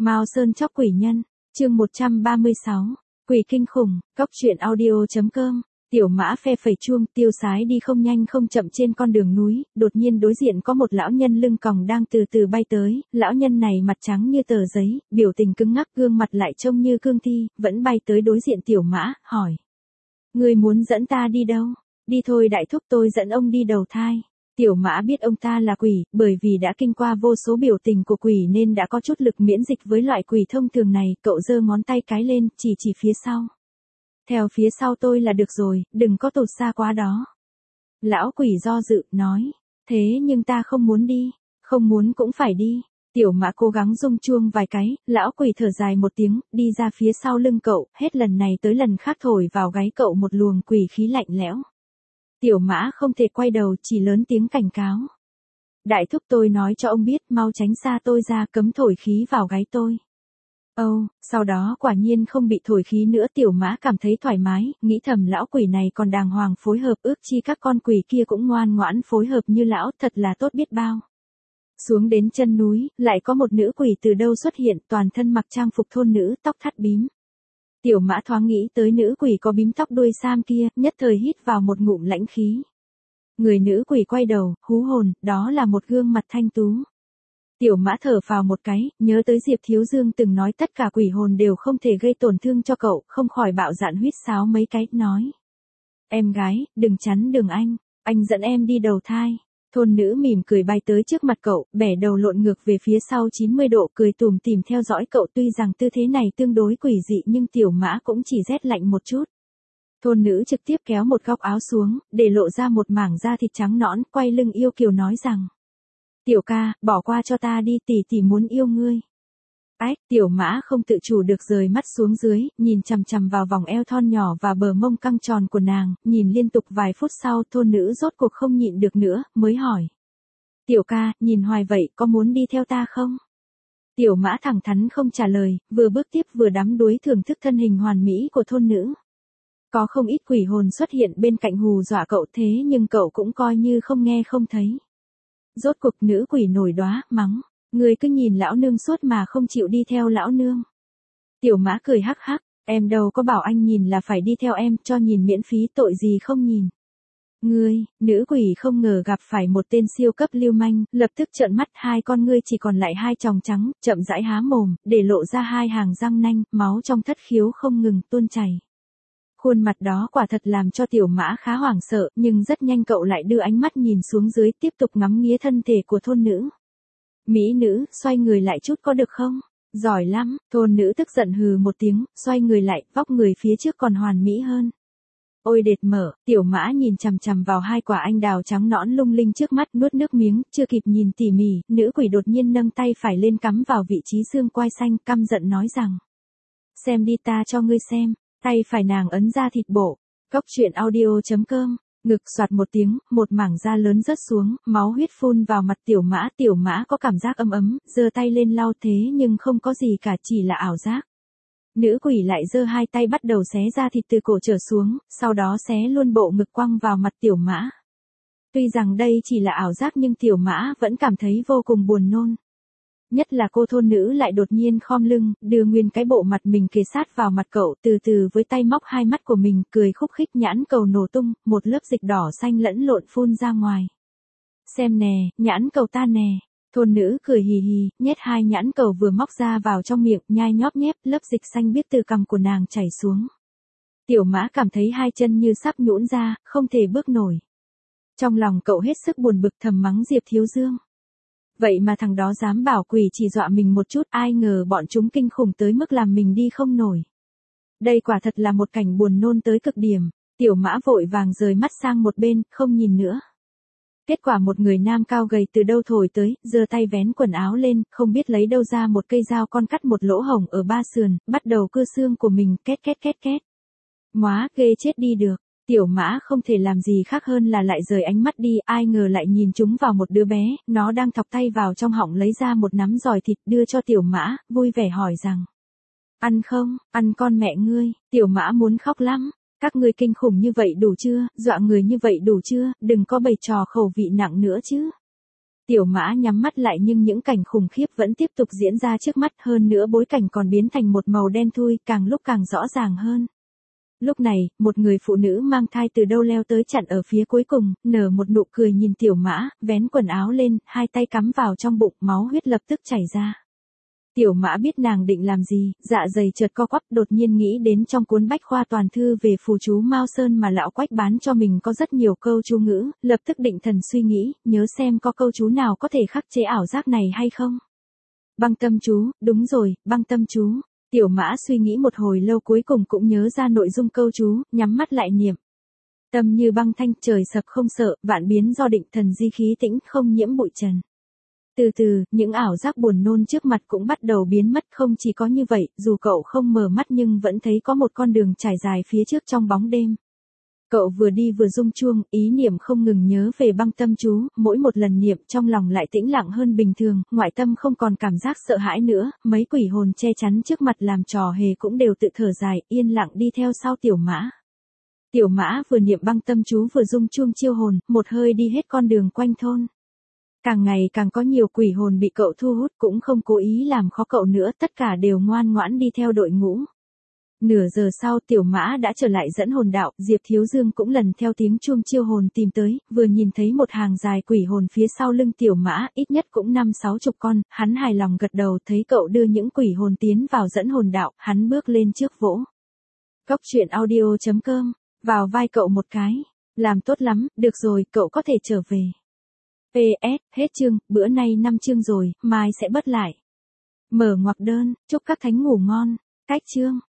Mao Sơn chóc quỷ nhân, chương 136, quỷ kinh khủng, cóc truyện audio.com. Tiểu Mã phe phẩy chuông, tiêu sái đi không nhanh không chậm trên con đường núi, đột nhiên đối diện có một lão nhân lưng còng đang từ từ bay tới, lão nhân này mặt trắng như tờ giấy, biểu tình cứng ngắc, gương mặt lại trông như cương thi, vẫn bay tới đối diện Tiểu Mã, hỏi: "Ngươi muốn dẫn ta đi đâu?" "Đi thôi đại thúc, tôi dẫn ông đi đầu thai." Tiểu Mã biết ông ta là quỷ, bởi vì đã kinh qua vô số biểu tình của quỷ nên đã có chút lực miễn dịch với loại quỷ thông thường này, cậu giơ ngón tay cái lên, chỉ phía sau. "Theo phía sau tôi là được rồi, đừng có tụt xa quá đó." Lão quỷ do dự, nói: "Thế nhưng ta không muốn đi." "Không muốn cũng phải đi." Tiểu Mã cố gắng rung chuông vài cái, lão quỷ thở dài một tiếng, đi ra phía sau lưng cậu, hết lần này tới lần khác thổi vào gáy cậu một luồng quỷ khí lạnh lẽo. Tiểu Mã không thể quay đầu, chỉ lớn tiếng cảnh cáo: "Đại thúc, tôi nói cho ông biết, mau tránh xa tôi ra, cấm thổi khí vào gáy tôi." Sau đó quả nhiên không bị thổi khí nữa. Tiểu Mã cảm thấy thoải mái, nghĩ thầm lão quỷ này còn đàng hoàng phối hợp, ước chi các con quỷ kia cũng ngoan ngoãn phối hợp như lão, thật là tốt biết bao. Xuống đến chân núi, lại có một nữ quỷ từ đâu xuất hiện, toàn thân mặc trang phục thôn nữ, tóc thắt bím. Tiểu Mã thoáng nghĩ tới nữ quỷ có bím tóc đuôi sam kia, nhất thời hít vào một ngụm lãnh khí. Người nữ quỷ quay đầu, hú hồn, đó là một gương mặt thanh tú. Tiểu Mã thở phào một cái, nhớ tới Diệp Thiếu Dương từng nói tất cả quỷ hồn đều không thể gây tổn thương cho cậu, không khỏi bạo dạn huýt sáo mấy cái, nói: "Em gái, đừng chắn đường anh dẫn em đi đầu thai." Thôn nữ mỉm cười bay tới trước mặt cậu, bẻ đầu lộn ngược về phía sau 90 độ, cười tủm tỉm theo dõi cậu. Tuy rằng tư thế này tương đối quỷ dị nhưng Tiểu Mã cũng chỉ rét lạnh một chút. Thôn nữ trực tiếp kéo một góc áo xuống, để lộ ra một mảng da thịt trắng nõn, quay lưng yêu kiều nói rằng: "Tiểu ca, bỏ qua cho ta đi, tỷ muốn yêu ngươi." Ách, Tiểu Mã không tự chủ được rời mắt xuống dưới, nhìn chằm chằm vào vòng eo thon nhỏ và bờ mông căng tròn của nàng, nhìn liên tục vài phút sau, thôn nữ rốt cuộc không nhịn được nữa, mới hỏi: "Tiểu ca, nhìn hoài vậy, có muốn đi theo ta không?" Tiểu Mã thẳng thắn không trả lời, vừa bước tiếp vừa đắm đuối thưởng thức thân hình hoàn mỹ của thôn nữ. Có không ít quỷ hồn xuất hiện bên cạnh hù dọa cậu, thế nhưng cậu cũng coi như không nghe không thấy. Rốt cuộc nữ quỷ nổi đoá, mắng: "Ngươi cứ nhìn lão nương suốt mà không chịu đi theo lão nương." Tiểu Mã cười hắc hắc: "Em đâu có bảo anh nhìn là phải đi theo em, cho nhìn miễn phí, tội gì không nhìn." "Ngươi." Nữ quỷ không ngờ gặp phải một tên siêu cấp lưu manh, lập tức trợn mắt, hai con ngươi chỉ còn lại hai tròng trắng, chậm rãi há mồm, để lộ ra hai hàng răng nanh, máu trong thất khiếu không ngừng tuôn chảy. Khuôn mặt đó quả thật làm cho Tiểu Mã khá hoảng sợ, nhưng rất nhanh cậu lại đưa ánh mắt nhìn xuống dưới, tiếp tục ngắm nghía thân thể của thôn nữ. "Mỹ nữ, xoay người lại chút có được không?" "Giỏi lắm." Thôn nữ tức giận hừ một tiếng, xoay người lại, vóc người phía trước còn hoàn mỹ hơn. Ôi đệt mở, Tiểu Mã nhìn chằm chằm vào hai quả anh đào trắng nõn lung linh trước mắt, nuốt nước miếng, chưa kịp nhìn tỉ mỉ, nữ quỷ đột nhiên nâng tay phải lên cắm vào vị trí xương quai xanh, căm giận nói rằng: "Xem đi, ta cho ngươi xem." Tay phải nàng ấn ra thịt bộ. Cóc truyện audio.com. Ngực soạt một tiếng, một mảng da lớn rớt xuống, máu huyết phun vào mặt Tiểu Mã. Tiểu Mã có cảm giác ấm ấm, giơ tay lên lau, thế nhưng không có gì cả, chỉ là ảo giác. Nữ quỷ lại giơ hai tay bắt đầu xé da thịt từ cổ trở xuống, sau đó xé luôn bộ ngực quăng vào mặt Tiểu Mã. Tuy rằng đây chỉ là ảo giác nhưng Tiểu Mã vẫn cảm thấy vô cùng buồn nôn. Nhất là cô thôn nữ lại đột nhiên khom lưng, đưa nguyên cái bộ mặt mình kề sát vào mặt cậu, từ từ với tay móc hai mắt của mình, cười khúc khích, nhãn cầu nổ tung, một lớp dịch đỏ xanh lẫn lộn phun ra ngoài. "Xem nè, nhãn cầu ta nè." Thôn nữ cười hì hì, nhét hai nhãn cầu vừa móc ra vào trong miệng, nhai nhóp nhép, lớp dịch xanh biếc từ cằm của nàng chảy xuống. Tiểu Mã cảm thấy hai chân như sắp nhũn ra, không thể bước nổi. Trong lòng cậu hết sức buồn bực, thầm mắng Diệp Thiếu Dương: "Vậy mà thằng đó dám bảo quỷ chỉ dọa mình một chút, ai ngờ bọn chúng kinh khủng tới mức làm mình đi không nổi." Đây quả thật là một cảnh buồn nôn tới cực điểm. Tiểu Mã vội vàng rời mắt sang một bên, không nhìn nữa. Kết quả một người nam cao gầy từ đâu thổi tới, giơ tay vén quần áo lên, không biết lấy đâu ra một cây dao con cắt một lỗ hổng ở ba sườn, bắt đầu cưa xương của mình, két két két két. Móa, ghê chết đi được. Tiểu Mã không thể làm gì khác hơn là lại rời ánh mắt đi, ai ngờ lại nhìn trúng vào một đứa bé, nó đang thọc tay vào trong họng lấy ra một nắm giòi thịt đưa cho Tiểu Mã, vui vẻ hỏi rằng: "Ăn không, ăn con mẹ ngươi." Tiểu Mã muốn khóc lắm. "Các ngươi kinh khủng như vậy đủ chưa, dọa người như vậy đủ chưa, đừng có bày trò khẩu vị nặng nữa chứ." Tiểu Mã nhắm mắt lại nhưng những cảnh khủng khiếp vẫn tiếp tục diễn ra trước mắt, hơn nữa bối cảnh còn biến thành một màu đen thui, càng lúc càng rõ ràng hơn. Lúc này, một người phụ nữ mang thai từ đâu leo tới chặn ở phía cuối cùng, nở một nụ cười nhìn Tiểu Mã, vén quần áo lên, hai tay cắm vào trong bụng, máu huyết lập tức chảy ra. Tiểu Mã biết nàng định làm gì, dạ dày chợt co quắp, đột nhiên nghĩ đến trong cuốn bách khoa toàn thư về phù chú Mao Sơn mà lão Quách bán cho mình có rất nhiều câu chú ngữ, lập tức định thần suy nghĩ, nhớ xem có câu chú nào có thể khắc chế ảo giác này hay không. Băng tâm chú, đúng rồi, băng tâm chú. Tiểu Mã suy nghĩ một hồi lâu cuối cùng cũng nhớ ra nội dung câu chú, nhắm mắt lại niệm. Tâm như băng thanh, trời sập không sợ, vạn biến do định, thần di khí tĩnh, không nhiễm bụi trần. Từ từ, những ảo giác buồn nôn trước mặt cũng bắt đầu biến mất, không chỉ có như vậy, dù cậu không mở mắt nhưng vẫn thấy có một con đường trải dài phía trước trong bóng đêm. Cậu vừa đi vừa rung chuông, ý niệm không ngừng nhớ về băng tâm chú, mỗi một lần niệm trong lòng lại tĩnh lặng hơn bình thường, ngoại tâm không còn cảm giác sợ hãi nữa, mấy quỷ hồn che chắn trước mặt làm trò hề cũng đều tự thở dài, yên lặng đi theo sau Tiểu Mã. Tiểu Mã vừa niệm băng tâm chú vừa rung chuông chiêu hồn, một hơi đi hết con đường quanh thôn. Càng ngày càng có nhiều quỷ hồn bị cậu thu hút, cũng không cố ý làm khó cậu nữa, tất cả đều ngoan ngoãn đi theo đội ngũ. Nửa giờ sau Tiểu Mã đã trở lại dẫn hồn đạo, Diệp Thiếu Dương cũng lần theo tiếng chuông chiêu hồn tìm tới, vừa nhìn thấy một hàng dài quỷ hồn phía sau lưng Tiểu Mã, ít nhất cũng 50-60 con, hắn hài lòng gật đầu, thấy cậu đưa những quỷ hồn tiến vào dẫn hồn đạo, hắn bước lên trước vỗ. Cóc truyện audio.com, vào vai cậu một cái, làm tốt lắm, được rồi, cậu có thể trở về. PS, hết chương, bữa nay 5 chương rồi, mai sẽ bớt lại. Mở ngoặc đơn, chúc các thánh ngủ ngon, cách chương.